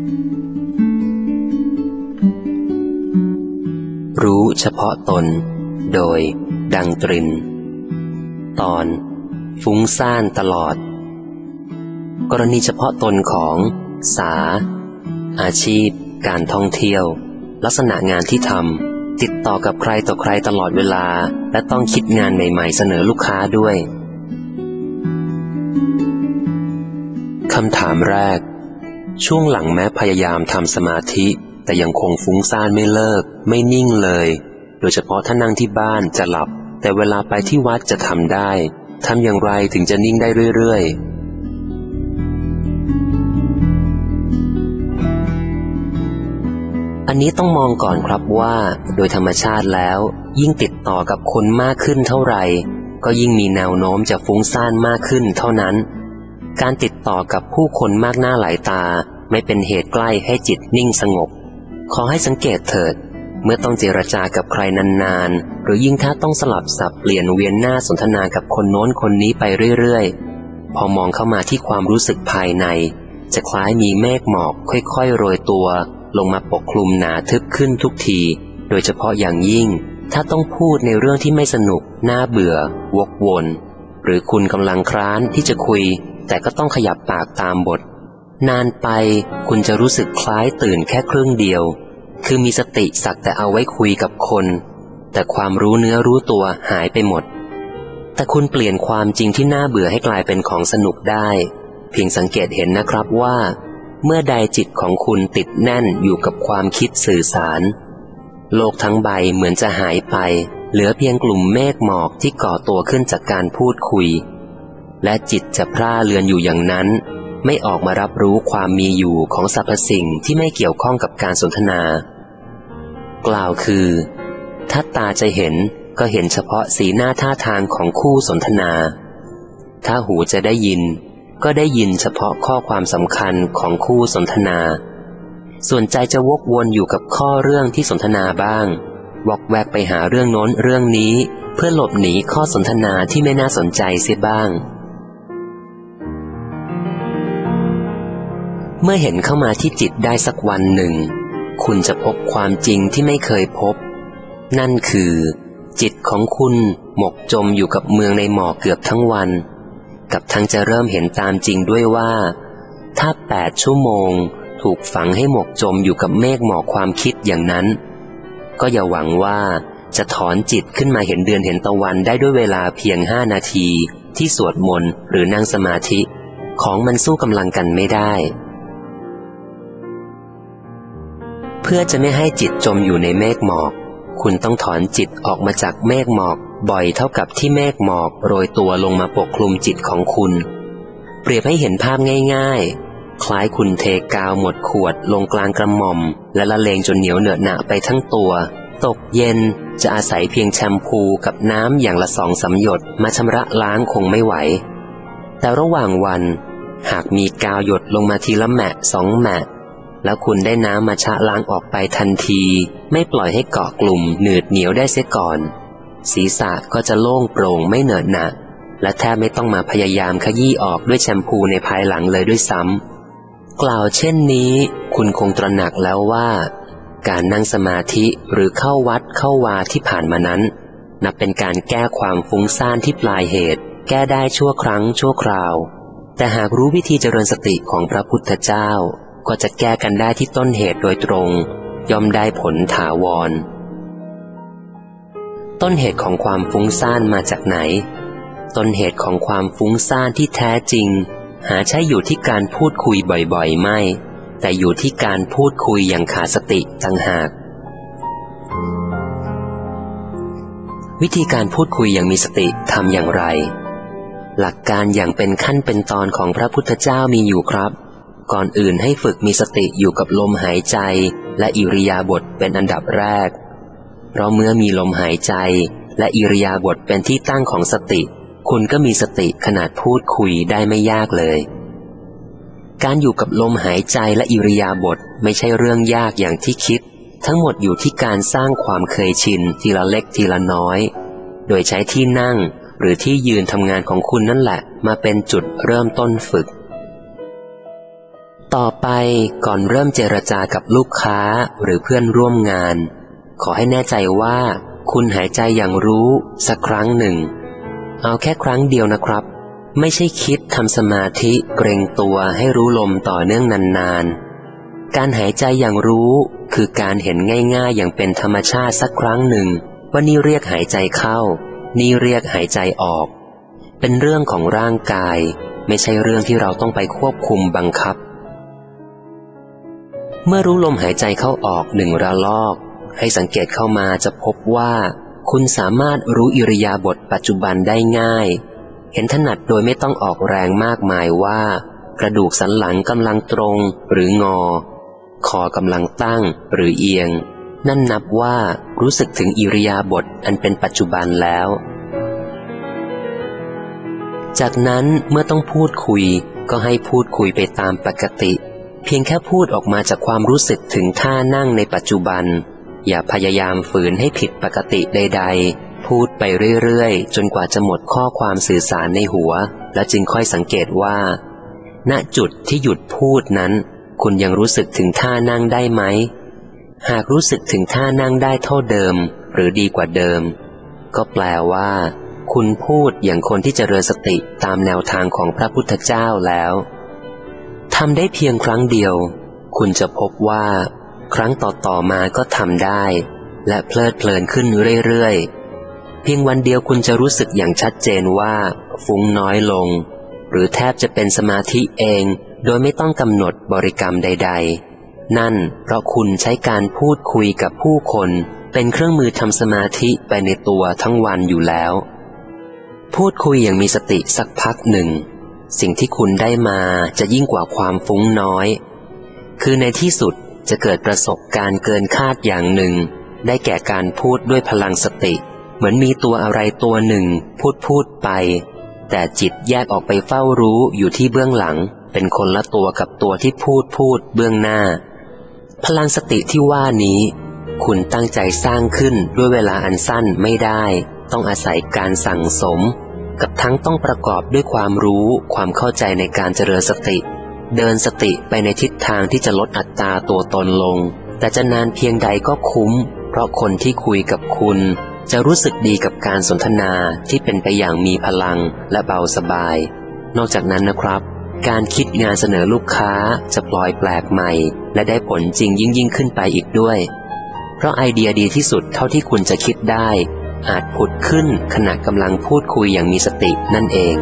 รู้เฉพาะตนโดยดังตรินตอนฟุ้งซ่านตลอดกรณีเฉพาะตนของสาอาชีพการท่องเที่ยวลักษณะงานที่ทำติดต่อกับใครต่อใครตลอดเวลาและต้องคิดงานใหม่ๆเสนอลูกค้าด้วยคำถามแรกช่วงหลังแม้พยายามทำสมาธิแต่ยังคงฟุ้งซ่านไม่เลิกไม่นิ่งเลยโดยเฉพาะถ้านั่งที่บ้านจะหลับแต่เวลาไปที่วัดจะทำได้ทำอย่างไรถึงจะนิ่งได้เรื่อยๆอันนี้ต้องมองก่อนครับว่าโดยธรรมชาติแล้วยิ่งติดต่อกับคนมากขึ้นเท่าไหร่ก็ยิ่งมีแนวโน้มจะฟุ้งซ่านมากขึ้นเท่านั้นการติดต่อกับผู้คนมากหน้าหลายตาไม่เป็นเหตุใกล้ให้จิตนิ่งสงบขอให้สังเกตเถิดเมื่อต้องเจรจากับใครนานๆหรือยิ่งถ้าต้องสลับสับเปลี่ยนเวียนหน้าสนทนากับคนโน้นคนนี้ไปเรื่อยๆพอมองเข้ามาที่ความรู้สึกภายในจะคล้ายมีเมฆหมอกค่อยๆโรยตัวลงมาปกคลุมหนาทึบขึ้นทุกทีโดยเฉพาะอย่างยิ่งถ้าต้องพูดในเรื่องที่ไม่สนุกน่าเบื่อวกวนหรือคุณกำลังคร้านที่จะคุยแต่ก็ต้องขยับปากตามบทนานไปคุณจะรู้สึกคล้ายตื่นแค่ครึ่งเดียวคือมีสติสักแต่เอาไว้คุยกับคนแต่ความรู้เนื้อรู้ตัวหายไปหมดแต่คุณเปลี่ยนความจริงที่น่าเบื่อให้กลายเป็นของสนุกได้เพียงสังเกตเห็นนะครับว่าเมื่อใดจิตของคุณติดแน่นอยู่กับความคิดสื่อสารโลกทั้งใบเหมือนจะหายไปเหลือเพียงกลุ่มเมฆหมอกที่ก่อตัวขึ้นจากการพูดคุยและจิตจะพร่าเรือนอยู่อย่างนั้นไม่ออกมารับรู้ความมีอยู่ของสรรพสิ่งที่ไม่เกี่ยวข้องกับการสนทนากล่าวคือถ้าตาจะเห็นก็เห็นเฉพาะสีหน้าท่าทางของคู่สนทนาถ้าหูจะได้ยินก็ได้ยินเฉพาะข้อความสำคัญของคู่สนทนาส่วนใจจะวกวนอยู่กับข้อเรื่องที่สนทนาบ้างวอกแวกไปหาเรื่องโน้นเรื่องนี้เพื่อหลบหนีข้อสนทนาที่ไม่น่าสนใจเสียบ้างเมื่อเห็นเข้ามาที่จิตได้สักวันหนึ่งคุณจะพบความจริงที่ไม่เคยพบนั่นคือจิตของคุณหมกจมอยู่กับเมืองในหมอกเกือบทั้งวันกับทั้งจะเริ่มเห็นตามจริงด้วยว่าถ้า8 ชั่วโมงถูกฝังให้หมกจมอยู่กับเมฆหมอกความคิดอย่างนั้นก็อย่าหวังว่าจะถอนจิตขึ้นมาเห็นเดือนเห็นตะวันได้ด้วยเวลาเพียง5 นาทีที่สวดมนต์หรือนั่งสมาธิของมันสู้กำลังกันไม่ได้เพื่อจะไม่ให้จิตจมอยู่ในเมฆหมอกคุณต้องถอนจิตออกมาจากเมฆหมอกบ่อยเท่ากับที่เมฆหมอกโรยตัวลงมาปกคลุมจิตของคุณเปรียบให้เห็นภาพง่ายๆคล้ายคุณเทกาวหมดขวดลงกลางกระหม่อมและละเลงจนเหนียวเหนอะหนะไปทั้งตัวตกเย็นจะอาศัยเพียงแชมพูกับน้ำอย่างละ2-3 หยดมาชำระล้างคงไม่ไหวแต่ระหว่างวันหากมีกาวหยดลงมาทีละแหมะ2 แหมะแล้วคุณได้น้ำมาชะล้างออกไปทันทีไม่ปล่อยให้เกาะกลุ่มหนืดเหนียวได้เสียก่อนศีรษะก็จะโล่งโปร่งไม่เหนอะหนะและแทบไม่ต้องมาพยายามขยี้ออกด้วยแชมพูในภายหลังเลยด้วยซ้ำกล่าวเช่นนี้คุณคงตระหนักแล้วว่าการนั่งสมาธิหรือเข้าวัดเข้าวาที่ผ่านมานั้นนับเป็นการแก้ความฟุ้งซ่านที่ปลายเหตุแก้ได้ชั่วครั้งชั่วคราวแต่หากรู้วิธีเจริญสติของพระพุทธเจ้าก็จะแก้กันได้ที่ต้นเหตุโดยตรงย่อมได้ผลถาวรต้นเหตุของความฟุ้งซ่านมาจากไหนต้นเหตุของความฟุ้งซ่านที่แท้จริงหาใช่อยู่ที่การพูดคุยบ่อยๆไม่แต่อยู่ที่การพูดคุยอย่างขาดสติต่างหากวิธีการพูดคุยอย่างมีสติทำอย่างไรหลักการอย่างเป็นขั้นเป็นตอนของพระพุทธเจ้ามีอยู่ครับก่อนอื่นให้ฝึกมีสติอยู่กับลมหายใจและอิริยาบถเป็นอันดับแรกเพราะเมื่อมีลมหายใจและอิริยาบถเป็นที่ตั้งของสติคุณก็มีสติขนาดพูดคุยได้ไม่ยากเลยการอยู่กับลมหายใจและอิริยาบถไม่ใช่เรื่องยากอย่างที่คิดทั้งหมดอยู่ที่การสร้างความเคยชินทีละเล็กทีละน้อยโดยใช้ที่นั่งหรือที่ยืนทำงานของคุณนั่นแหละมาเป็นจุดเริ่มต้นฝึกต่อไปก่อนเริ่มเจรจากับลูกค้าหรือเพื่อนร่วมงานขอให้แน่ใจว่าคุณหายใจอย่างรู้สักครั้งหนึ่งเอาแค่ครั้งเดียวนะครับไม่ใช่คิดทำสมาธิเกรงตัวให้รู้ลมต่อเนื่องนานๆการหายใจอย่างรู้คือการเห็นง่ายๆอย่างเป็นธรรมชาติสักครั้งหนึ่งว่านี่เรียกหายใจเข้านี่เรียกหายใจออกเป็นเรื่องของร่างกายไม่ใช่เรื่องที่เราต้องไปควบคุมบังคับเมื่อรู้ลมหายใจเข้าออกหนึ่งระลอกให้สังเกตเข้ามาจะพบว่าคุณสามารถรู้อิริยาบถปัจจุบันได้ง่ายเห็นถนัดโดยไม่ต้องออกแรงมากมายว่ากระดูกสันหลังกำลังตรงหรืองอคอกำลังตั้งหรือเอียงนั่นนับว่ารู้สึกถึงอิริยาบถอันเป็นปัจจุบันแล้วจากนั้นเมื่อต้องพูดคุยก็ให้พูดคุยไปตามปกติเพียงแค่พูดออกมาจากความรู้สึกถึงท่านั่งในปัจจุบันอย่าพยายามฝืนให้ผิดปกติใดๆพูดไปเรื่อยๆจนกว่าจะหมดข้อความสื่อสารในหัวและจึงค่อยสังเกตว่าณจุดที่หยุดพูดนั้นคุณยังรู้สึกถึงท่านั่งได้ไหมหากรู้สึกถึงท่านั่งได้เท่าเดิมหรือดีกว่าเดิมก็แปลว่าคุณพูดอย่างคนที่เจริญสติตามแนวทางของพระพุทธเจ้าแล้วทำได้เพียงครั้งเดียวคุณจะพบว่าครั้งต่อๆมาก็ทำได้และเพลิดเพลินขึ้นเรื่อยๆเพียงวันเดียวคุณจะรู้สึกอย่างชัดเจนว่าฟุ้งน้อยลงหรือแทบจะเป็นสมาธิเองโดยไม่ต้องกำหนดบริกรรมใดๆนั่นเพราะคุณใช้การพูดคุยกับผู้คนเป็นเครื่องมือทำสมาธิไปในตัวทั้งวันอยู่แล้วพูดคุยอย่างมีสติสักพักหนึ่งสิ่งที่คุณได้มาจะยิ่งกว่าความฟุ้งน้อยคือในที่สุดจะเกิดประสบการณ์เกินคาดอย่างหนึ่งได้แก่การพูดด้วยพลังสติเหมือนมีตัวอะไรตัวหนึ่งพูดไปแต่จิตแยกออกไปเฝ้ารู้อยู่ที่เบื้องหลังเป็นคนละตัวกับตัวที่พูดเบื้องหน้าพลังสติที่ว่านี้คุณตั้งใจสร้างขึ้นด้วยเวลาอันสั้นไม่ได้ต้องอาศัยการสั่งสมกับทั้งต้องประกอบด้วยความรู้ความเข้าใจในการเจริญสติเดินสติไปในทิศทางที่จะลดอัตราตัวตนลงแต่จะนานเพียงใดก็คุ้มเพราะคนที่คุยกับคุณจะรู้สึกดีกับการสนทนาที่เป็นไปอย่างมีพลังและเบาสบายนอกจากนั้นนะครับการคิดงานเสนอลูกค้าจะปลอยแปลกใหม่และได้ผลจริงยิ่งขึ้นไปอีกด้วยเพราะไอเดียดีที่สุดเท่าที่คุณจะคิดได้อาจผุดขึ้นขณะกำลังพูดคุยอย่างมีสตินั่นเอง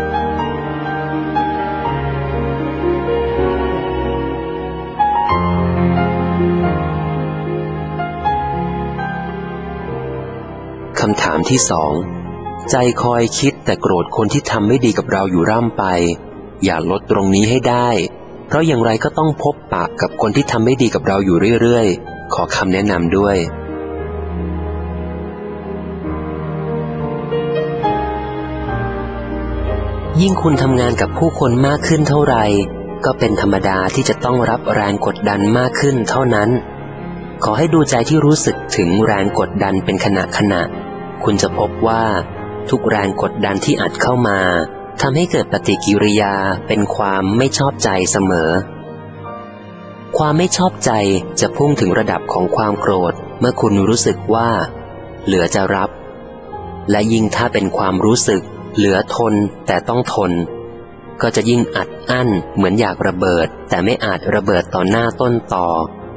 คำถามที่สองใจคอยคิดแต่โกรธคนที่ทำไม่ดีกับเราอยู่ร่ำไปอย่าลดตรงนี้ให้ได้เพราะอย่างไรก็ต้องพบปะกับคนที่ทำไม่ดีกับเราอยู่เรื่อยๆขอคำแนะนำด้วยยิ่งคุณทำงานกับผู้คนมากขึ้นเท่าไหร่ก็เป็นธรรมดาที่จะต้องรับแรงกดดันมากขึ้นเท่านั้นขอให้ดูใจที่รู้สึกถึงแรงกดดันเป็นขณะคุณจะพบว่าทุกแรงกดดันที่อัดเข้ามาทำให้เกิดปฏิกิริยาเป็นความไม่ชอบใจเสมอความไม่ชอบใจจะพุ่งถึงระดับของความโกรธเมื่อคุณรู้สึกว่าเหลือจะรับและยิ่งถ้าเป็นความรู้สึกเหลือทนแต่ต้องทนก็จะยิ่งอัดอั้นเหมือนอยากระเบิดแต่ไม่อาจระเบิดต่อหน้าต้นตอ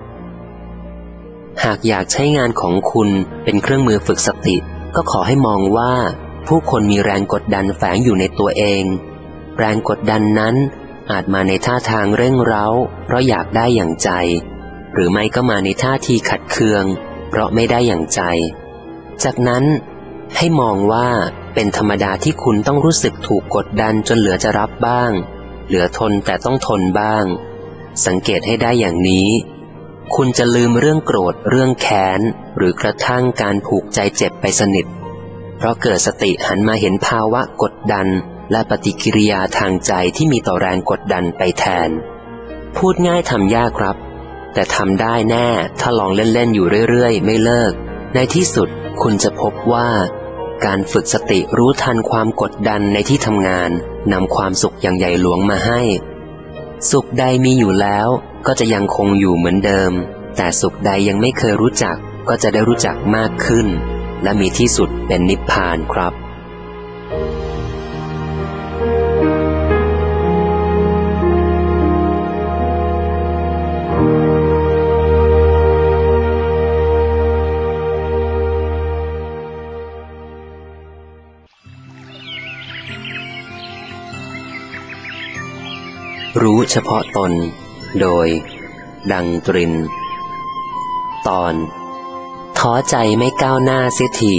หากอยากใช้งานของคุณเป็นเครื่องมือฝึกสติก็ขอให้มองว่าผู้คนมีแรงกดดันแฝงอยู่ในตัวเองแรงกดดันนั้นอาจมาในท่าทางเร่งเร้าเพราะอยากได้อย่างใจหรือไม่ก็มาในท่าทีขัดเคืองเพราะไม่ได้อย่างใจจากนั้นให้มองว่าเป็นธรรมดาที่คุณต้องรู้สึกถูกกดดันจนเหลือจะรับบ้างเหลือทนแต่ต้องทนบ้างสังเกตให้ได้อย่างนี้คุณจะลืมเรื่องโกรธเรื่องแค้นหรือกระทั่งการผูกใจเจ็บไปสนิทเพราะเกิดสติหันมาเห็นภาวะกดดันและปฏิกิริยาทางใจที่มีต่อแรงกดดันไปแทนพูดง่ายทำยากครับแต่ทำได้แน่ถ้าลองเล่นๆอยู่เรื่อยๆไม่เลิกในที่สุดคุณจะพบว่าการฝึกสติรู้ทันความกดดันในที่ทำงานนำความสุขอย่างใหญ่หลวงมาให้สุขใดมีอยู่แล้วก็จะยังคงอยู่เหมือนเดิมแต่สุขใดยังไม่เคยรู้จักก็จะได้รู้จักมากขึ้นและมีที่สุดเป็นนิพพานครับรู้เฉพาะตนโดยดังตรินตอนท้อใจไม่ก้าวหน้าเสียที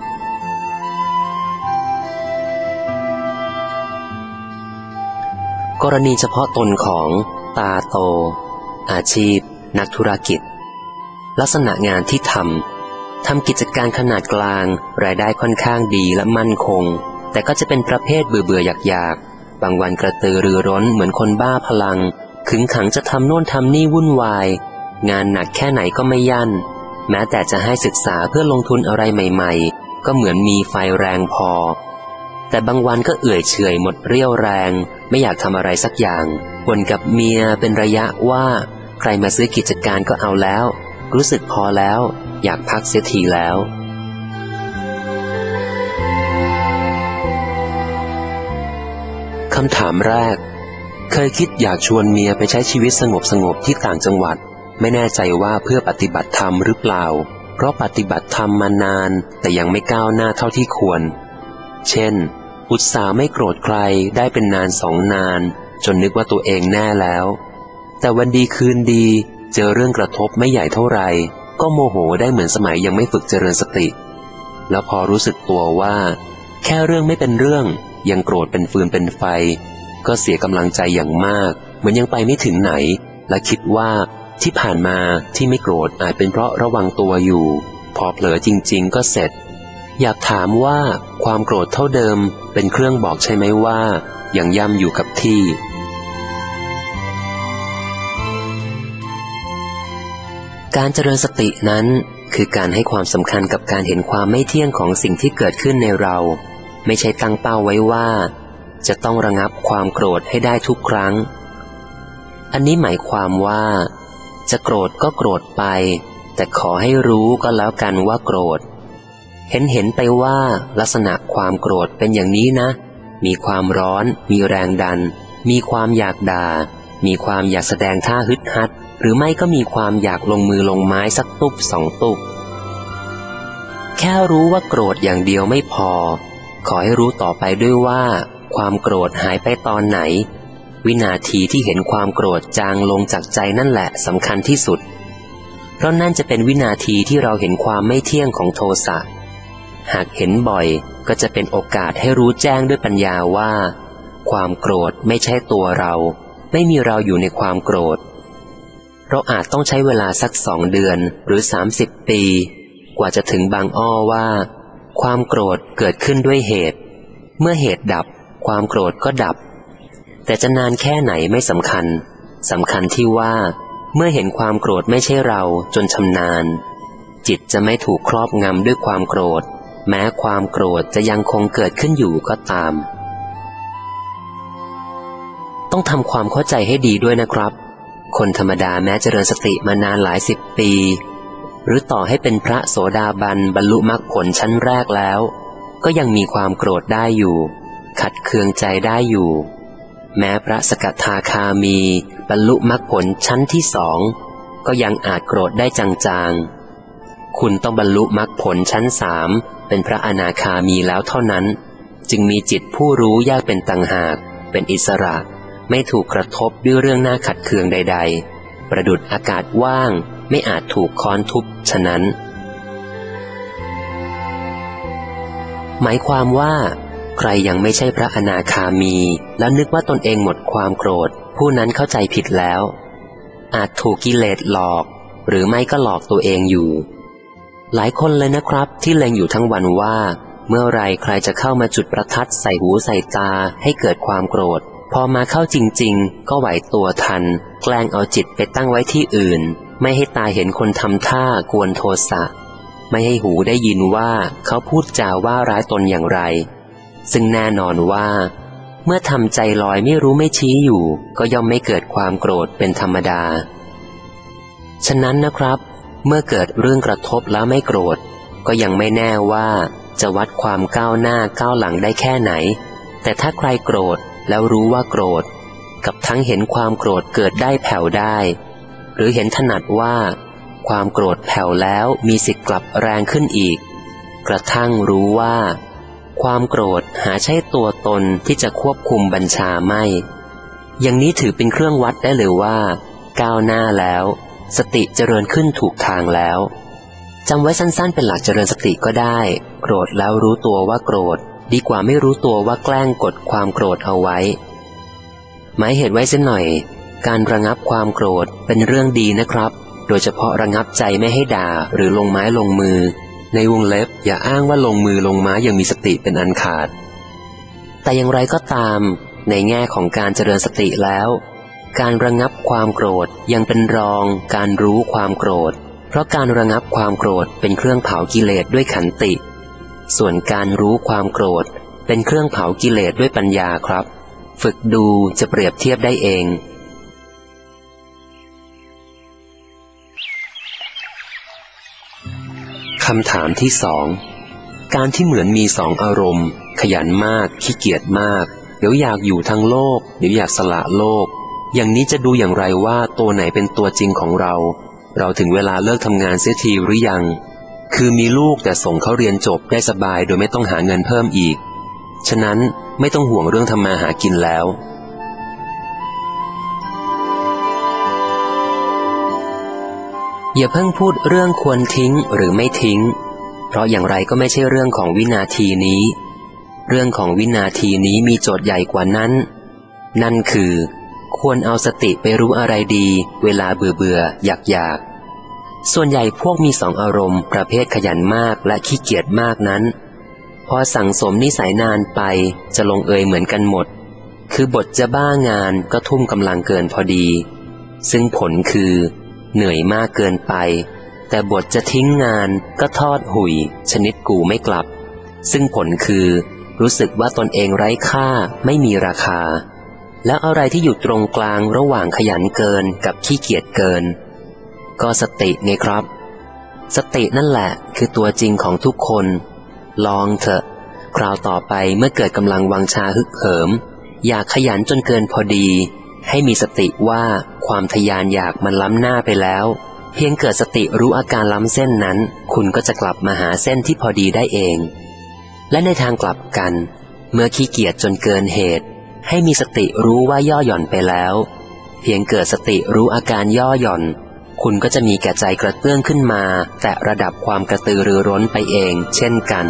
กรณีเฉพาะตนของตาโตอาชีพนักธุรกิจลักษณะงานที่ทำกิจการขนาดกลางรายได้ค่อนข้างดีและมั่นคงแต่ก็จะเป็นประเภทเบื่ออยากบางวันกระตือรือร้นเหมือนคนบ้าพลังขึงขังจะทำโน่นทำนี่วุ่นวายงานหนักแค่ไหนก็ไม่ยั่นแม้แต่จะให้ศึกษาเพื่อลงทุนอะไรใหม่ๆก็เหมือนมีไฟแรงพอแต่บางวันก็เอื่อยเฉอยหมดเรี่ยวแรงไม่อยากทำอะไรสักอย่างบ่นกับเมียเป็นระยะว่าใครมาซื้อกิจการก็เอาแล้วรู้สึกพอแล้วอยากพักเสียทีแล้วคำถามแรกเคยคิดอยากชวนเมียไปใช้ชีวิตสงบที่ต่างจังหวัดไม่แน่ใจว่าเพื่อปฏิบัติธรรมหรือเปล่าเพราะปฏิบัติธรรมมานานแต่ยังไม่ก้าวหน้าเท่าที่ควรเช่นอุตส่าห์ไม่โกรธใครได้เป็นนาน2 นานจนนึกว่าตัวเองแน่แล้วแต่วันดีคืนดีเจอเรื่องกระทบไม่ใหญ่เท่าไหร่ก็โมโหได้เหมือนสมัยยังไม่ฝึกเจริญสติแล้วพอรู้สึกตัวว่าแค่เรื่องไม่เป็นเรื่องยังโกรธเป็นฟืนเป็นไฟก็เสียกำลังใจอย่างมากเหมือนยังไปไม่ถึงไหนและคิดว่าที่ผ่านมาที่ไม่โกรธอาจเป็นเพราะระวังตัวอยู่พอเผลอจริงๆก็เสร็จอยากถามว่าความโกรธเท่าเดิมเป็นเครื่องบอกใช่ไหมว่ายังย่ำอยู่กับที่การเจริญสตินั้นคือการให้ความสำคัญกับการเห็นความไม่เที่ยงของสิ่งที่เกิดขึ้นในเราไม่ใช่ตั้งเป้าไว้ว่าจะต้องระงับความโกรธให้ได้ทุกครั้งอันนี้หมายความว่าจะโกรธก็โกรธไปแต่ขอให้รู้ก็แล้วกันว่าโกรธเห็นไปว่าลักษณะความโกรธเป็นอย่างนี้นะมีความร้อนมีแรงดันมีความอยากด่ามีความอยากแสดงท่าฮึดฮัดหรือไม่ก็มีความอยากลงมือลงไม้สักตุ๊บ2 ตุ๊บแค่รู้ว่าโกรธอย่างเดียวไม่พอขอให้รู้ต่อไปด้วยว่าความโกรธหายไปตอนไหนวินาทีที่เห็นความโกรธจางลงจากใจนั่นแหละสำคัญที่สุดเพราะนั่นจะเป็นวินาทีที่เราเห็นความไม่เที่ยงของโทสะหากเห็นบ่อยก็จะเป็นโอกาสให้รู้แจ้งด้วยปัญญาว่าความโกรธไม่ใช่ตัวเราไม่มีเราอยู่ในความโกรธเราอาจต้องใช้เวลาสัก2 เดือนหรือ30 ปีกว่าจะถึงบางอ้อว่าความโกรธเกิดขึ้นด้วยเหตุเมื่อเหตุดับความโกรธก็ดับแต่จะนานแค่ไหนไม่สำคัญที่ว่าเมื่อเห็นความโกรธไม่ใช่เราจนชำนาญจิตจะไม่ถูกครอบงำด้วยความโกรธแม้ความโกรธจะยังคงเกิดขึ้นอยู่ก็ตามต้องทำความเข้าใจให้ดีด้วยนะครับคนธรรมดาแม้เจริญสติมานานหลาย10 ปีหรือต่อให้เป็นพระโสดาบันบรรลุมรรคผลชั้นแรกแล้วก็ยังมีความโกรธได้อยู่ขัดเคืองใจได้อยู่แม้พระสกทาคามีบรรลุมรรคผลชั้นที่2ก็ยังอาจโกรธได้จางๆคุณต้องบรรลุมรรคผลชั้น3เป็นพระอนาคามีแล้วเท่านั้นจึงมีจิตผู้รู้แยกเป็นต่างหากเป็นอิสระไม่ถูกกระทบด้วยเรื่องน่าขัดเคืองใดๆประดุจอากาศว่างไม่อาจถูกค้อนทุบฉะนั้นหมายความว่าใครยังไม่ใช่พระอนาคามีแล้วนึกว่าตนเองหมดความโกรธผู้นั้นเข้าใจผิดแล้วอาจถูกกิเลสหลอกหรือไม่ก็หลอกตัวเองอยู่หลายคนเลยนะครับที่เล็งอยู่ทั้งวันว่าเมื่อไรใครจะเข้ามาจุดประทัดใส่หูใส่ตาให้เกิดความโกรธพอมาเข้าจริงๆก็ไหวตัวทันแกล้งเอาจิตไปตั้งไว้ที่อื่นไม่ให้ตาเห็นคนทำท่ากวนโทสะไม่ให้หูได้ยินว่าเขาพูดจาว่าร้ายตนอย่างไรซึ่งแน่นอนว่าเมื่อทำใจลอยไม่รู้ไม่ชี้อยู่ก็ย่อมไม่เกิดความโกรธเป็นธรรมดาฉะนั้นนะครับเมื่อเกิดเรื่องกระทบแล้วไม่โกรธก็ยังไม่แน่ว่าจะวัดความก้าวหน้าก้าวหลังได้แค่ไหนแต่ถ้าใครโกรธแล้วรู้ว่าโกรธกับทั้งเห็นความโกรธเกิดได้แผ่วได้หรือเห็นถนัดว่าความโกรธแผ่วแล้วมีสิทธิ์กลับแรงขึ้นอีกกระทั่งรู้ว่าความโกรธหาใช่ตัวตนที่จะควบคุมบัญชาไม่อย่างนี้ถือเป็นเครื่องวัดได้เลยว่าก้าวหน้าแล้วสติเจริญขึ้นถูกทางแล้วจำไว้สั้นๆเป็นหลักเจริญสติก็ได้โกรธแล้วรู้ตัวว่าโกรธดีกว่าไม่รู้ตัวว่าแกล้งกดความโกรธเอาไว้หมายเหตุไว้เสียหน่อยการระงับความโกรธเป็นเรื่องดีนะครับโดยเฉพาะระงับใจไม่ให้ด่าหรือลงไม้ลงมือในวงเล็บอย่าอ้างว่าลงมือลงไม้ยังมีสติเป็นอันขาดแต่อย่างไรก็ตามในแง่ของการเจริญสติแล้วการระงับความโกรธยังเป็นรองการรู้ความโกรธเพราะการระงับความโกรธเป็นเครื่องเผากิเลสด้วยขันติส่วนการรู้ความโกรธเป็นเครื่องเผากิเลสด้วยปัญญาครับฝึกดูจะเปรียบเทียบได้เองคำถามที่สองการที่เหมือนมีสองอารมณ์ขยันมากขี้เกียจมากเดี๋ยวอยากอยู่ทั้งโลกเดี๋ยวอยากสละโลกอย่างนี้จะดูอย่างไรว่าตัวไหนเป็นตัวจริงของเราถึงเวลาเลิกทำงานเสียทีหรือยังคือมีลูกแต่ส่งเขาเรียนจบได้สบายโดยไม่ต้องหาเงินเพิ่มอีกฉะนั้นไม่ต้องห่วงเรื่องทำมาหากินแล้วอย่าเพิ่งพูดเรื่องควรทิ้งหรือไม่ทิ้งเพราะอย่างไรก็ไม่ใช่เรื่องของวินาทีนี้เรื่องของวินาทีนี้มีโจทย์ใหญ่กว่านั้นนั่นคือควรเอาสติไปรู้อะไรดีเวลาเบื่ออยากส่วนใหญ่พวกมีสองอารมณ์ประเภทขยันมากและขี้เกียจมากนั้นพอสั่งสมนิสัยนานไปจะลงเอยเหมือนกันหมดคือบทจะบ้างานก็ทุ่มกำลังเกินพอดีซึ่งผลคือเหนื่อยมากเกินไปแต่บทจะทิ้งงานก็ทอดหุยชนิดกูไม่กลับซึ่งผลคือรู้สึกว่าตนเองไร้ค่าไม่มีราคาแล้วอะไรที่อยู่ตรงกลางระหว่างขยันเกินกับขี้เกียจเกินก็สติไงครับสตินั่นแหละคือตัวจริงของทุกคนลองเถอะคราวต่อไปเมื่อเกิดกำลังวังชาฮึกเหิมอยากขยันจนเกินพอดีให้มีสติว่าความทะยานอยากมันล้ำหน้าไปแล้วเพียงเกิดสติรู้อาการล้ำเส้นนั้นคุณก็จะกลับมาหาเส้นที่พอดีได้เองและในทางกลับกันเมื่อขี้เกียจจนเกินเหตุให้มีสติรู้ว่าย่อหย่อนไปแล้วเพียงเกิดสติรู้อาการย่อหย่อนคุณก็จะมีแก่ใจกระเตื้องขึ้นมาแต่ระดับความกระตือรือร้นไปเองเช่นกัน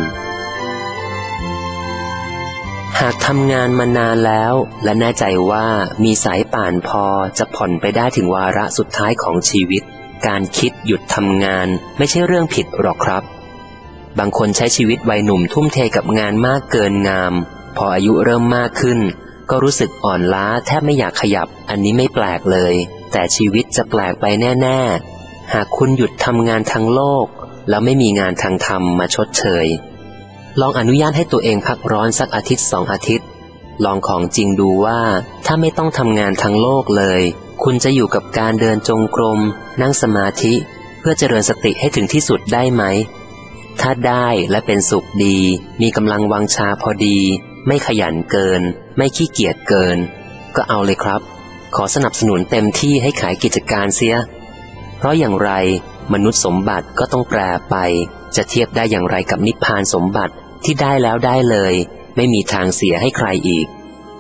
หากทำงานมานานแล้วและแน่ใจว่ามีสายป่านพอจะผ่อนไปได้ถึงวาระสุดท้ายของชีวิตการคิดหยุดทำงานไม่ใช่เรื่องผิดหรอกครับบางคนใช้ชีวิตวัยหนุ่มทุ่มเทกับงานมากเกินงามพออายุเริ่มมากขึ้นก็รู้สึกอ่อนล้าแทบไม่อยากขยับอันนี้ไม่แปลกเลยแต่ชีวิตจะแปลกไปแน่ๆหากคุณหยุดทำงานทางโลกแล้วไม่มีงานทางธรรมมาชดเชยลองอนุญาตให้ตัวเองพักร้อนสักอาทิตย์2 อาทิตย์ลองของจริงดูว่าถ้าไม่ต้องทำงานทางโลกเลยคุณจะอยู่กับการเดินจงกรมนั่งสมาธิเพื่อเจริญสติให้ถึงที่สุดได้ไหมถ้าได้และเป็นสุขดีมีกำลังวังชาพอดีไม่ขยันเกินไม่ขี้เกียจเกินก็เอาเลยครับขอสนับสนุนเต็มที่ให้ขายกิจการเสียเพราะอย่างไรมนุษย์สมบัติก็ต้องแปรไปจะเทียบได้อย่างไรกับนิพพานสมบัติที่ได้แล้วได้เลยไม่มีทางเสียให้ใครอีก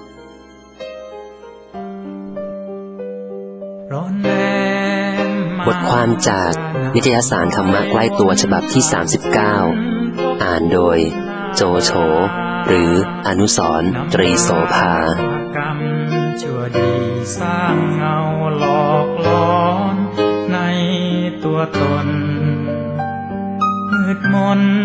บทความจากนิตยสารธรรมะใกล้ตัวฉบับที่39อ่านโดยโจโฉหรืออนุสรณ์ ตรีโสภาชั่วดีสร้างเงาหลอกหลอนในตัวตนมืดมน